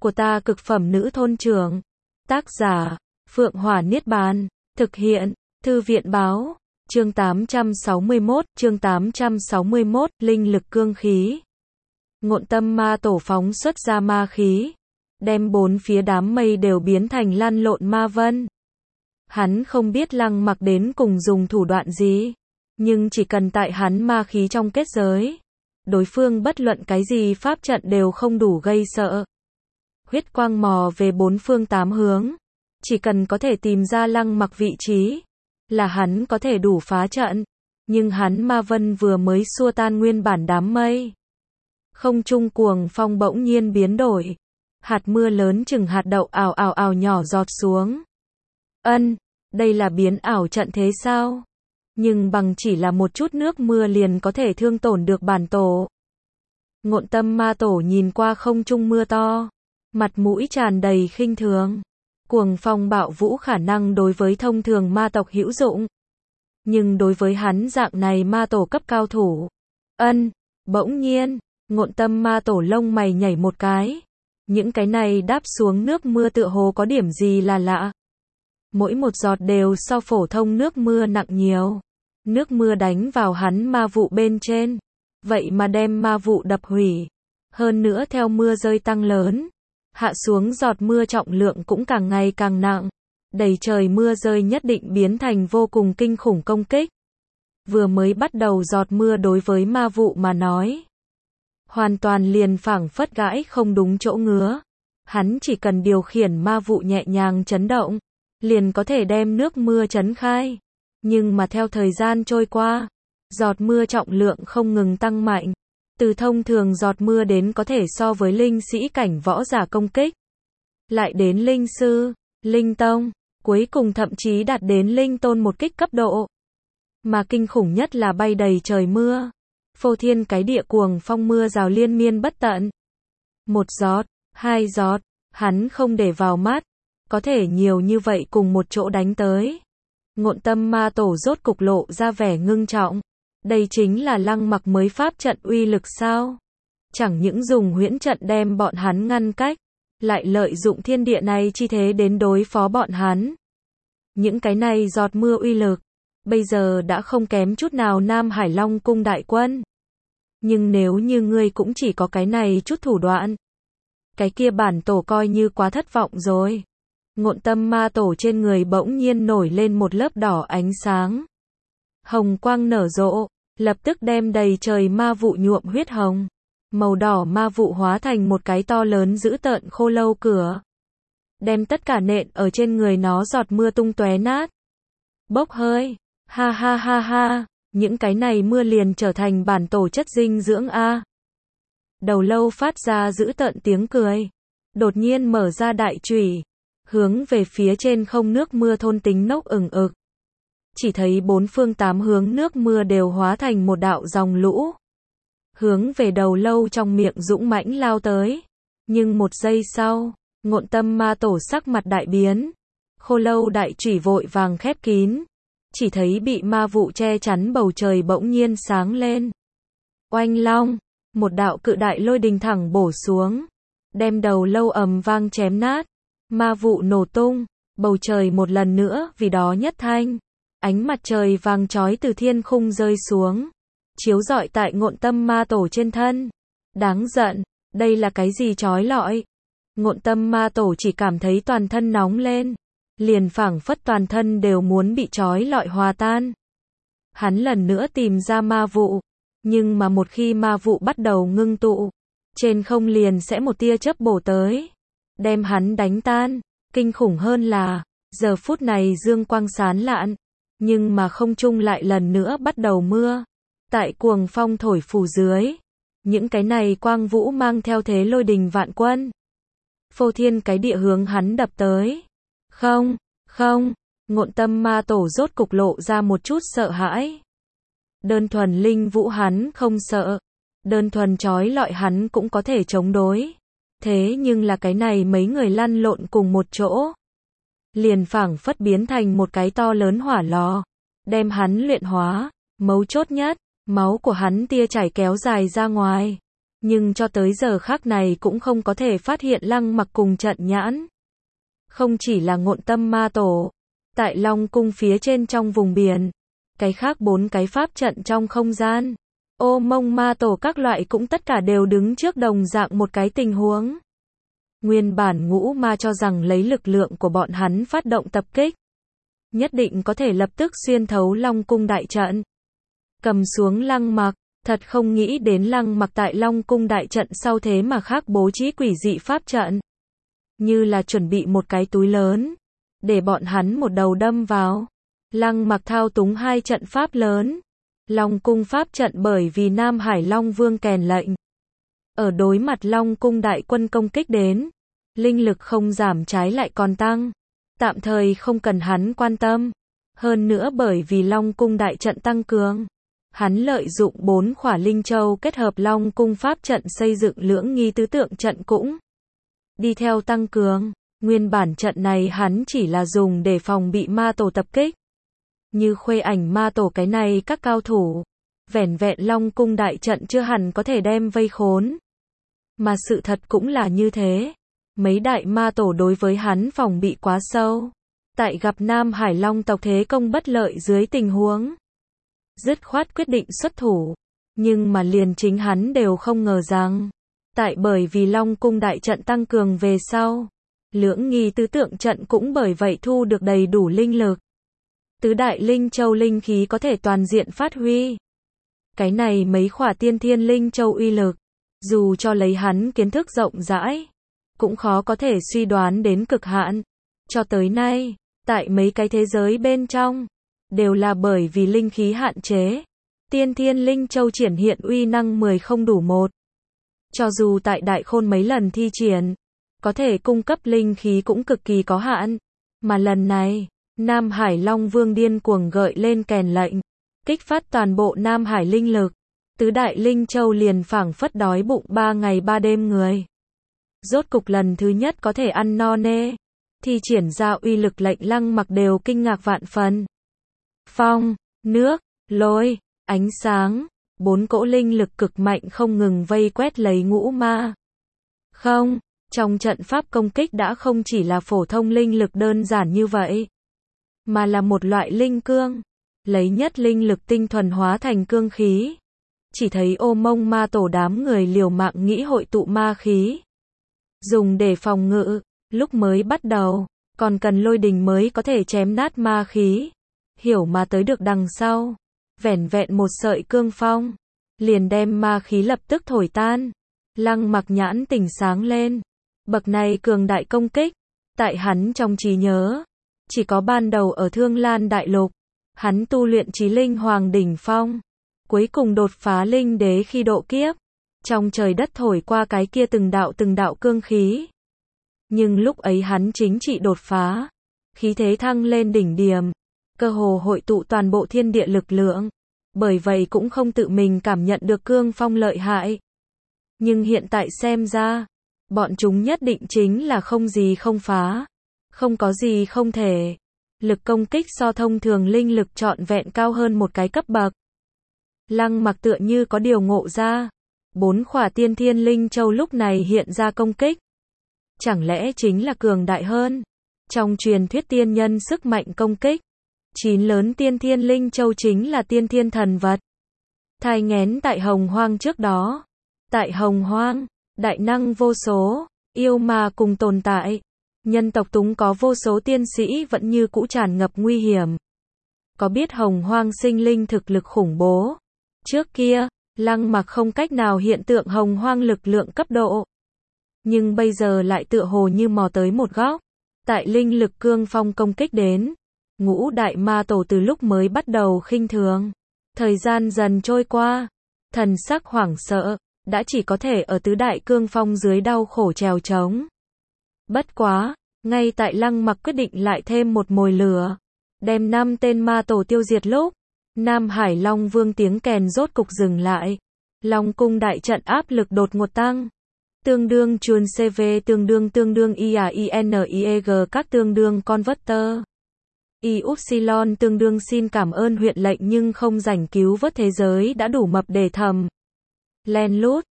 của ta cực phẩm nữ thôn trưởng. Tác giả, Phượng Hỏa Niết Bàn. Thực hiện, Thư viện Báo. Chương 861, Linh lực cương khí. Ngộn Tâm Ma Tổ phóng xuất ra ma khí, đem bốn phía đám mây đều biến thành lăn lộn ma vân. Hắn không biết Lăng Mặc đến cùng dùng thủ đoạn gì, nhưng chỉ cần tại hắn ma khí trong kết giới, đối phương bất luận cái gì pháp trận đều không đủ gây sợ. Huyết quang mò về bốn phương tám hướng, chỉ cần có thể tìm ra Lăng Mặc vị trí, là hắn có thể đủ phá trận. Nhưng hắn ma vân vừa mới xua tan nguyên bản đám mây, không trung cuồng phong bỗng nhiên biến đổi, hạt mưa lớn chừng hạt đậu ào ào ào nhỏ giọt xuống. Đây là biến ảo trận thế sao? Nhưng bằng chỉ là một chút nước mưa liền có thể thương tổn được bản tổ. Ngộn Tâm Ma Tổ nhìn qua không trung mưa to, mặt mũi tràn đầy khinh thường. Cuồng phong bạo vũ khả năng đối với thông thường ma tộc hữu dụng, nhưng đối với hắn dạng này ma tổ cấp cao thủ. Bỗng nhiên, Ngộn Tâm Ma Tổ lông mày nhảy một cái. Những cái này đáp xuống nước mưa tựa hồ có điểm gì là lạ. Mỗi một giọt đều so phổ thông nước mưa nặng nhiều. Nước mưa đánh vào hắn ma vụ bên trên, vậy mà đem ma vụ đập hủy. Hơn nữa theo mưa rơi tăng lớn, hạ xuống giọt mưa trọng lượng cũng càng ngày càng nặng. Đầy trời mưa rơi nhất định biến thành vô cùng kinh khủng công kích. Vừa mới bắt đầu giọt mưa đối với ma vụ mà nói, hoàn toàn liền phảng phất gãi không đúng chỗ ngứa. Hắn chỉ cần điều khiển ma vụ nhẹ nhàng chấn động, liền có thể đem nước mưa chấn khai. Nhưng mà theo thời gian trôi qua, giọt mưa trọng lượng không ngừng tăng mạnh. Từ thông thường giọt mưa đến có thể so với linh sĩ cảnh võ giả công kích, lại đến linh sư, linh tông, cuối cùng thậm chí đạt đến linh tôn một kích cấp độ. Mà kinh khủng nhất là bay đầy trời mưa, phô thiên cái địa cuồng phong mưa rào liên miên bất tận. Một giọt, hai giọt, hắn không để vào mắt, có thể nhiều như vậy cùng một chỗ đánh tới. Ngộn Tâm Ma Tổ rốt cục lộ ra vẻ ngưng trọng. Đây chính là Lăng Mặc mới pháp trận uy lực sao? Chẳng những dùng huyễn trận đem bọn hắn ngăn cách, lại lợi dụng thiên địa này chi thế đến đối phó bọn hắn. Những cái này giọt mưa uy lực, bây giờ đã không kém chút nào Nam Hải Long cung đại quân. Nhưng nếu như ngươi cũng chỉ có cái này chút thủ đoạn, cái kia bản tổ coi như quá thất vọng rồi. Ngộn Tâm Ma Tổ trên người bỗng nhiên nổi lên một lớp đỏ ánh sáng. Hồng quang nở rộ, lập tức đem đầy trời ma vụ nhuộm huyết hồng. Màu đỏ ma vụ hóa thành một cái to lớn dữ tợn khô lâu cửa, đem tất cả nện ở trên người nó giọt mưa tung tóe nát. Bốc hơi, ha ha ha ha, những cái này mưa liền trở thành bản tổ chất dinh dưỡng a. Đầu lâu phát ra dữ tợn tiếng cười, đột nhiên mở ra đại chùy, hướng về phía trên không nước mưa thôn tính nốc ửng ực. Chỉ thấy bốn phương tám hướng nước mưa đều hóa thành một đạo dòng lũ, hướng về đầu lâu trong miệng dũng mãnh lao tới. Nhưng một giây sau, Ngộn Tâm Ma Tổ sắc mặt đại biến, khô lâu đại chùy vội vàng khép kín, chỉ thấy bị ma vụ che chắn bầu trời bỗng nhiên sáng lên. Oanh long, một đạo cự đại lôi đình thẳng bổ xuống, đem đầu lâu ầm vang chém nát. Ma vụ nổ tung, bầu trời một lần nữa vì đó nhất thanh. Ánh mặt trời vàng chói từ thiên khung rơi xuống, chiếu rọi tại Ngộn Tâm Ma Tổ trên thân. Đáng giận, đây là cái gì chói lọi? Ngộn Tâm Ma Tổ chỉ cảm thấy toàn thân nóng lên, liền phảng phất toàn thân đều muốn bị chói lọi hòa tan. Hắn lần nữa tìm ra ma vụ, nhưng mà một khi ma vụ bắt đầu ngưng tụ, trên không liền sẽ một tia chớp bổ tới, đem hắn đánh tan. Kinh khủng hơn là, giờ phút này dương quang sáng lạn, nhưng mà không trung lại lần nữa bắt đầu mưa. Tại cuồng phong thổi phù dưới, những cái này quang vũ mang theo thế lôi đình vạn quân, phô thiên cái địa hướng hắn đập tới. Không, Ngộn Tâm Ma Tổ rốt cục lộ ra một chút sợ hãi. Đơn thuần linh vũ hắn không sợ, đơn thuần chói lọi hắn cũng có thể chống đối. Thế nhưng là cái này mấy người lăn lộn cùng một chỗ, liền phảng phất biến thành một cái to lớn hỏa lò, đem hắn luyện hóa. Mấu chốt nhất, máu của hắn tia chảy kéo dài ra ngoài, Nhưng cho tới giờ khắc này cũng không có thể phát hiện Lăng Mặc cùng Trận Nhãn. Không chỉ là Ngộn Tâm Ma Tổ, tại Long Cung phía trên trong vùng biển, cái khác 4 cái pháp trận trong không gian, Ô Mông Ma Tổ các loại cũng tất cả đều đứng trước đồng dạng một cái tình huống. Nguyên bản Ngũ Ma cho rằng lấy lực lượng của bọn hắn phát động tập kích, nhất định có thể lập tức xuyên thấu Long Cung đại trận, cầm xuống Lăng Mặc. Thật không nghĩ đến Lăng Mặc tại Long Cung đại trận sau thế mà khác bố trí quỷ dị pháp trận. Như là chuẩn bị một cái túi lớn, để bọn hắn một đầu đâm vào. Lăng Mặc thao túng 2 trận pháp lớn. Long Cung pháp trận bởi vì Nam Hải Long Vương kèn lệnh. Ở đối mặt Long Cung đại quân công kích đến, linh lực không giảm trái lại còn tăng. Tạm thời không cần hắn quan tâm. Hơn nữa bởi vì Long Cung đại trận tăng cường, hắn lợi dụng 4 khỏa linh châu kết hợp Long Cung pháp trận xây dựng lưỡng nghi tứ tượng trận cũng đi theo tăng cường. Nguyên bản trận này hắn chỉ là dùng để phòng bị ma tổ tập kích. Như Khuê Ảnh Ma Tổ cái này các cao thủ, vẻn vẹn Long Cung đại trận chưa hẳn có thể đem vây khốn. Mà sự thật cũng là như thế. Mấy đại ma tổ đối với hắn phòng bị quá sâu. Tại gặp Nam Hải Long tộc thế công bất lợi dưới tình huống, dứt khoát quyết định xuất thủ. Nhưng mà liền chính hắn đều không ngờ rằng, tại bởi vì Long Cung đại trận tăng cường về sau, lưỡng nghi tứ tượng trận cũng bởi vậy thu được đầy đủ linh lực. Tứ đại linh châu linh khí có thể toàn diện phát huy. Cái này mấy khỏa tiên thiên linh châu uy lực, dù cho lấy hắn kiến thức rộng rãi, cũng khó có thể suy đoán đến cực hạn. Cho tới nay, tại mấy cái thế giới bên trong, đều là bởi vì linh khí hạn chế. Tiên thiên linh châu triển hiện uy năng 10 không đủ 1. Cho dù tại Đại Khôn mấy lần thi triển, có thể cung cấp linh khí cũng cực kỳ có hạn. Mà lần này, Nam Hải Long Vương điên cuồng gợi lên kèn lệnh, kích phát toàn bộ Nam Hải linh lực. Tứ đại linh châu liền phảng phất đói bụng 3 ngày 3 đêm người. Rốt cục lần thứ nhất có thể ăn no nê. Thi triển ra uy lực lệnh Lăng Mặc đều kinh ngạc vạn phần. Phong, nước, lôi, ánh sáng, 4 cỗ linh lực cực mạnh không ngừng vây quét lấy Ngũ Ma. Không, trong trận pháp công kích đã không chỉ là phổ thông linh lực đơn giản như vậy, mà là một loại linh cương, lấy nhất linh lực tinh thuần hóa thành cương khí. Chỉ thấy Ô Mông Ma Tổ đám người liều mạng nghĩ hội tụ ma khí, dùng để phòng ngự. Lúc mới bắt đầu, còn cần lôi đình mới có thể chém nát ma khí. Hiểu mà tới được đằng sau, vẻn vẹn một sợi cương phong, liền đem ma khí lập tức thổi tan. Lăng Mặc nhãn tỉnh sáng lên. Bậc này cường đại công kích, tại hắn trong trí nhớ, chỉ có ban đầu ở Thương Lan Đại Lục, hắn tu luyện Chí Linh Hoàng đỉnh phong, cuối cùng đột phá linh đế khi độ kiếp, trong trời đất thổi qua cái kia từng đạo cương khí. Nhưng lúc ấy hắn chính trị đột phá, khí thế thăng lên đỉnh điểm, cơ hồ hội tụ toàn bộ thiên địa lực lượng, bởi vậy cũng không tự mình cảm nhận được cương phong lợi hại. Nhưng hiện tại xem ra, bọn chúng nhất định chính là không gì không phá, không có gì không thể. Lực công kích so thông thường linh lực trọn vẹn cao hơn một cái cấp bậc. Lăng Mặc tựa như có điều ngộ ra, 4 khỏa tiên thiên linh châu lúc này hiện ra công kích, chẳng lẽ chính là cường đại hơn? Trong truyền thuyết tiên nhân sức mạnh công kích, 9 lớn tiên thiên linh châu chính là tiên thiên thần vật. Thai nghén tại Hồng Hoang trước đó. Tại Hồng Hoang, đại năng vô số, yêu ma cùng tồn tại. Nhân tộc Túng có vô số tiên sĩ vẫn như cũ tràn ngập nguy hiểm. Có biết Hồng Hoang sinh linh thực lực khủng bố. Trước kia, Lăng Mặc không cách nào hiện tượng Hồng Hoang lực lượng cấp độ. Nhưng bây giờ lại tựa hồ như mò tới một góc. Tại linh lực cương phong công kích đến, Ngũ đại ma tổ từ lúc mới bắt đầu khinh thường. Thời gian dần trôi qua, thần sắc hoảng sợ, đã chỉ có thể ở tứ đại cương phong dưới đau khổ trèo trống. Bất quá, ngay tại Lăng Mặc quyết định lại thêm một mồi lửa, đem 5 tên ma tổ tiêu diệt lúc, Nam Hải Long Vương tiếng kèn rốt cục dừng lại. Long Cung đại trận áp lực đột ngột tăng. Tương đương chuồn CV tương đương IAINIEG các tương đương converter. Y-Upsilon tương đương xin cảm ơn huyện lệnh nhưng không rảnh cứu vớt thế giới đã đủ mập để thầm. Len lút,